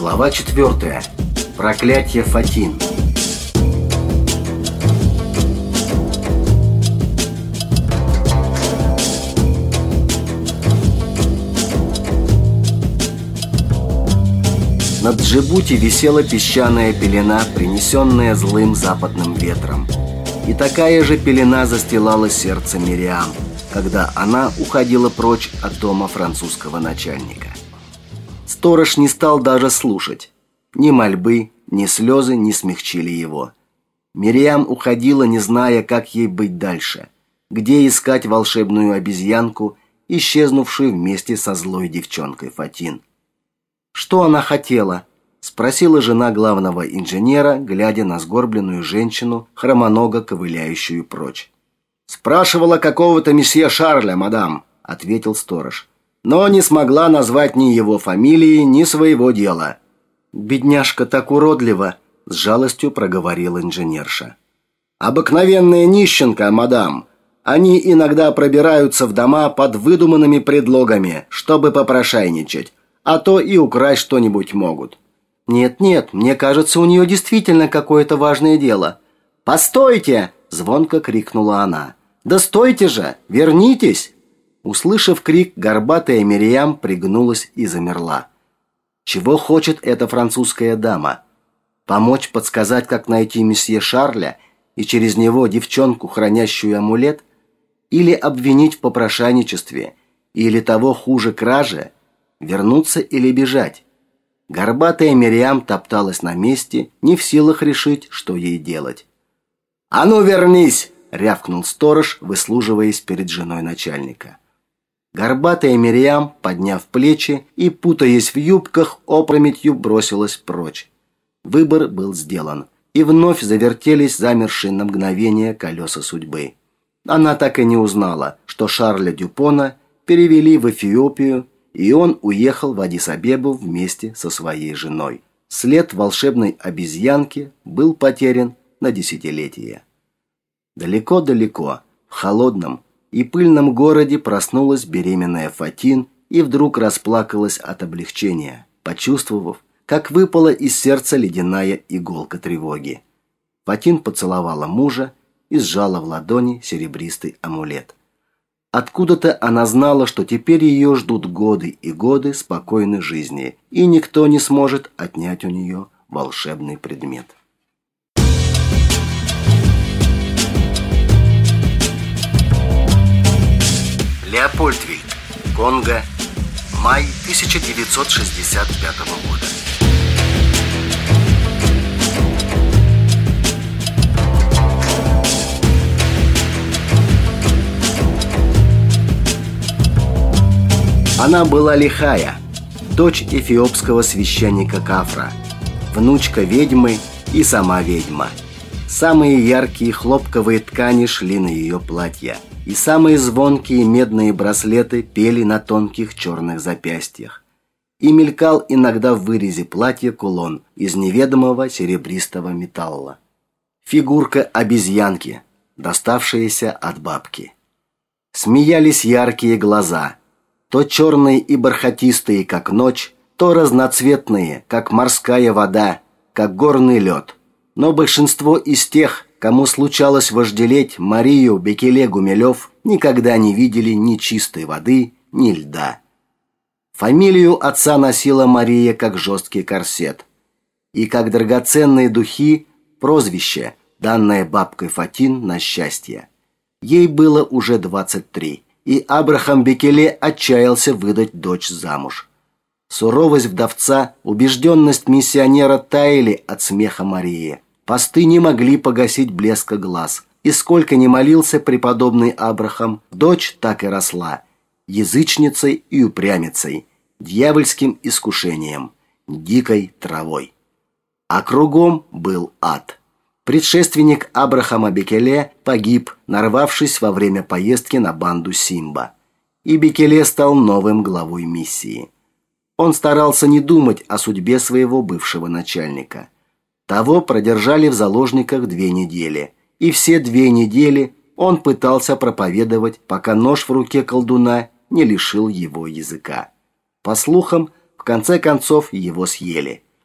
Глава 4. Проклятие Фатин. Над Джибути висела песчаная пелена, принесенная злым западным ветром. И такая же пелена застилала сердце Мириам, когда она уходила прочь от дома французского начальника. Сторож не стал даже слушать. Ни мольбы, ни слезы не смягчили его. Мириам уходила, не зная, как ей быть дальше, где искать волшебную обезьянку, исчезнувшую вместе со злой девчонкой Фатин. «Что она хотела?» – спросила жена главного инженера, глядя на сгорбленную женщину, хромоного ковыляющую прочь. «Спрашивала какого-то месье Шарля, мадам», – ответил сторож. «Но не смогла назвать ни его фамилии, ни своего дела». «Бедняжка так уродлива», – с жалостью проговорила инженерша. «Обыкновенная нищенка, мадам. Они иногда пробираются в дома под выдуманными предлогами, чтобы попрошайничать, а то и украсть что-нибудь могут». «Нет, мне кажется, у нее действительно какое-то важное дело». «Постойте!» – звонко крикнула она. «Да стойте же! Вернитесь!» Услышав крик, горбатая Мириам пригнулась и замерла. Чего хочет эта французская дама? Помочь подсказать, как найти месье Шарля и через него девчонку, хранящую амулет? Или обвинить в попрошайничестве? Или того хуже краже? Вернуться или бежать? Горбатая Мириам топталась на месте, не в силах решить, что ей делать. «А ну вернись!» – рявкнул сторож, выслуживаясь перед женой начальника. Горбатая Мириам, подняв плечи и путаясь в юбках, опрометью бросилась прочь. Выбор был сделан, и вновь завертелись замершие на мгновение колеса судьбы. Она так и не узнала, что Шарля Дюпона перевели в Эфиопию, и он уехал в Аддис-Абебу вместе со своей женой. След волшебной обезьянки был потерян на десятилетия. Далеко-далеко, в холодном и пыльном городе проснулась беременная Фатин и вдруг расплакалась от облегчения, почувствовав, как выпала из сердца ледяная иголка тревоги. Фатин поцеловала мужа и сжала в ладони серебристый амулет. Откуда-то она знала, что теперь ее ждут годы и годы спокойной жизни, и никто не сможет отнять у нее волшебный предмет. Леопольдвиль, Конго, май 1965 года. Она была лихая, дочь эфиопского священника Кафра, внучка ведьмы и сама ведьма. Самые яркие хлопковые ткани шли на ее платья, и самые звонкие медные браслеты пели на тонких черных запястьях. И мелькал иногда в вырезе платья кулон из неведомого серебристого металла. Фигурка обезьянки, доставшаяся от бабки. Смеялись яркие глаза, то черные и бархатистые, как ночь, то разноцветные, как морская вода, как горный лед. Но большинство из тех, кому случалось вожделеть Марию Бекеле-Гумилев, никогда не видели ни чистой воды, ни льда. Фамилию отца носила Мария как жесткий корсет. И как драгоценные духи прозвище, данное бабкой Фатин на счастье. Ей было уже 23, и Абрахам Бекеле отчаялся выдать дочь замуж. Суровость вдовца, убежденность миссионера таяли от смеха Марии. Посты не могли погасить блеска глаз, и сколько ни молился преподобный Абрахам, дочь так и росла, язычницей и упрямицей, дьявольским искушением, дикой травой. А кругом был ад. Предшественник Абрахама Бекеле погиб, нарвавшись во время поездки на банду Симба, и Бекеле стал новым главой миссии. Он старался не думать о судьбе своего бывшего начальника. Того продержали в заложниках 2 недели, и все 2 недели он пытался проповедовать, пока нож в руке колдуна не лишил его языка. По слухам, в конце концов его съели.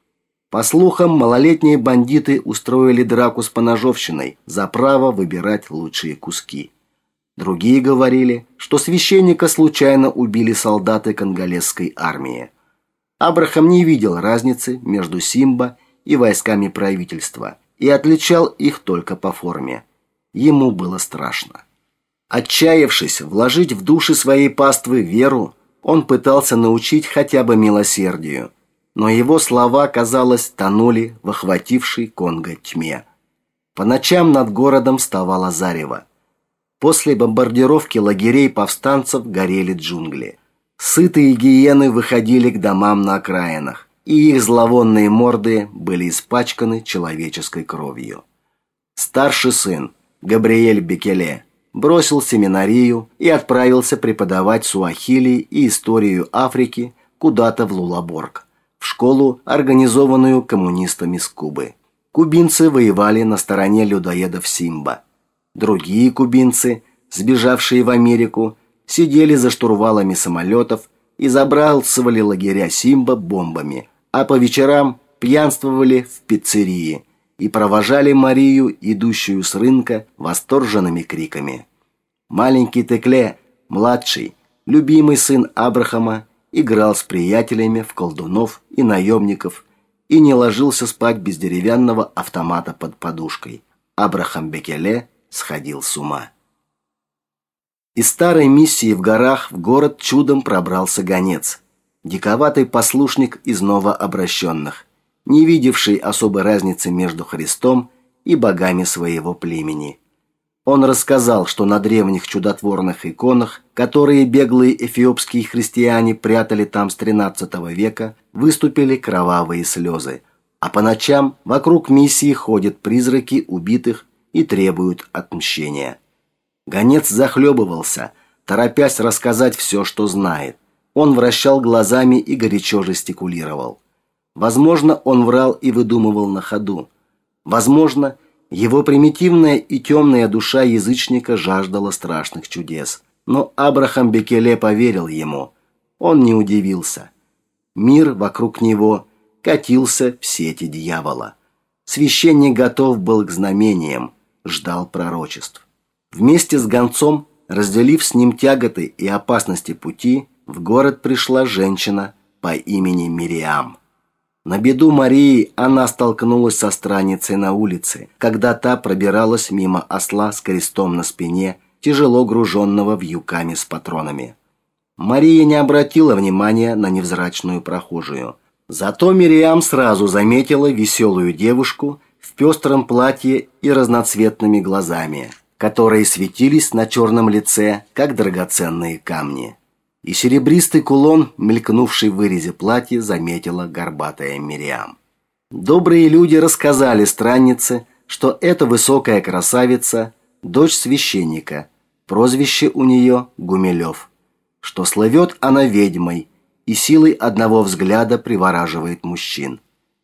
По слухам, малолетние бандиты устроили драку с поножовщиной за право выбирать лучшие куски. Другие говорили, что священника случайно убили солдаты конголезской армии. Абрахам не видел разницы между Симба и войсками правительства и отличал их только по форме. Ему было страшно. Отчаявшись вложить в души своей паствы веру, он пытался научить хотя бы милосердию, но его слова, казалось, тонули в охватившей Конго тьме. По ночам над городом вставало зарево. После бомбардировки лагерей повстанцев горели джунгли. Сытые гиены выходили к домам на окраинах, и их зловонные морды были испачканы человеческой кровью. Старший сын, Габриэль Бекеле, бросил семинарию и отправился преподавать суахили и историю Африки куда-то в Лулаборг, в школу, организованную коммунистами с Кубы. Кубинцы воевали на стороне людоедов Симба. Другие кубинцы, сбежавшие в Америку, сидели за штурвалами самолетов и забрасывали лагеря Симба бомбами, а по вечерам пьянствовали в пиццерии и провожали Марию, идущую с рынка, восторженными криками. Маленький Текле, младший, любимый сын Абрахама, играл с приятелями в колдунов и наемников и не ложился спать без деревянного автомата под подушкой. Абрахам Бекеле сходил с ума. Из старой миссии в горах в город чудом пробрался гонец, диковатый послушник из новообращенных, не видевший особой разницы между Христом и богами своего племени. Он рассказал, что на древних чудотворных иконах, которые беглые эфиопские христиане прятали там с XIII века, выступили кровавые слезы, а по ночам вокруг миссии ходят призраки убитых и требуют отмщения. Гонец захлебывался, торопясь рассказать все, что знает. Он вращал глазами и горячо жестикулировал. Возможно, он врал и выдумывал на ходу. Возможно, его примитивная и темная душа язычника жаждала страшных чудес. Но Абрахам Бекеле поверил ему. Он не удивился. Мир вокруг него катился в сети дьявола. Священник готов был к знамениям, ждал пророчеств. Вместе с гонцом, разделив с ним тяготы и опасности пути, в город пришла женщина по имени Мириам. На беду Марии она столкнулась со странницей на улице, когда та пробиралась мимо осла с крестом на спине, тяжело груженного вьюками с патронами. Мария не обратила внимания на невзрачную прохожую. Зато Мириам сразу заметила веселую девушку в пестром платье и разноцветными глазами, которые светились на черном лице, как драгоценные камни. И серебристый кулон, мелькнувший в вырезе платья, заметила горбатая Мириам. Добрые люди рассказали страннице, что эта высокая красавица – дочь священника, прозвище у нее Гумилев, что слывет она ведьмой и силой одного взгляда привораживает мужчин.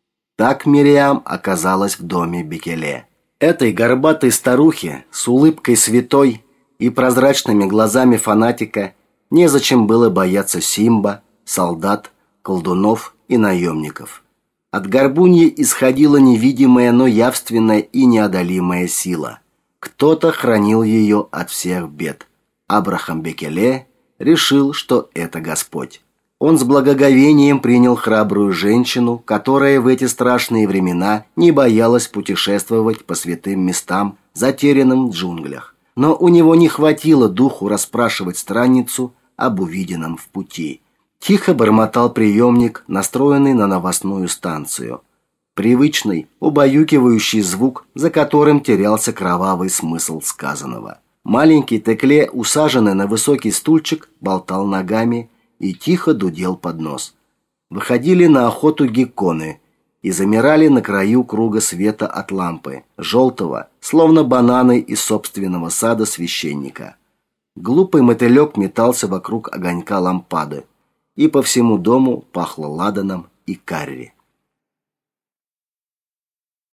Так Мириам оказалась в доме Бекеле. Этой горбатой старухе с улыбкой святой и прозрачными глазами фанатика незачем было бояться Симба, солдат, колдунов и наемников. От горбуньи исходила невидимая, но явственная и неодолимая сила. Кто-то хранил ее от всех бед. Абрахам Бекеле решил, что это Господь. Он с благоговением принял храбрую женщину, которая в эти страшные времена не боялась путешествовать по святым местам, затерянным в джунглях. Но у него не хватило духу расспрашивать странницу об увиденном в пути. Тихо бормотал приемник, настроенный на новостную станцию. Привычный, убаюкивающий звук, за которым терялся кровавый смысл сказанного. Маленький Текле, усаженный на высокий стульчик, болтал ногами и тихо дудел под нос. Выходили на охоту гекконы и замирали на краю круга света от лампы, желтого, словно бананы из собственного сада священника. Глупый мотылек метался вокруг огонька лампады, и по всему дому пахло ладаном и карри.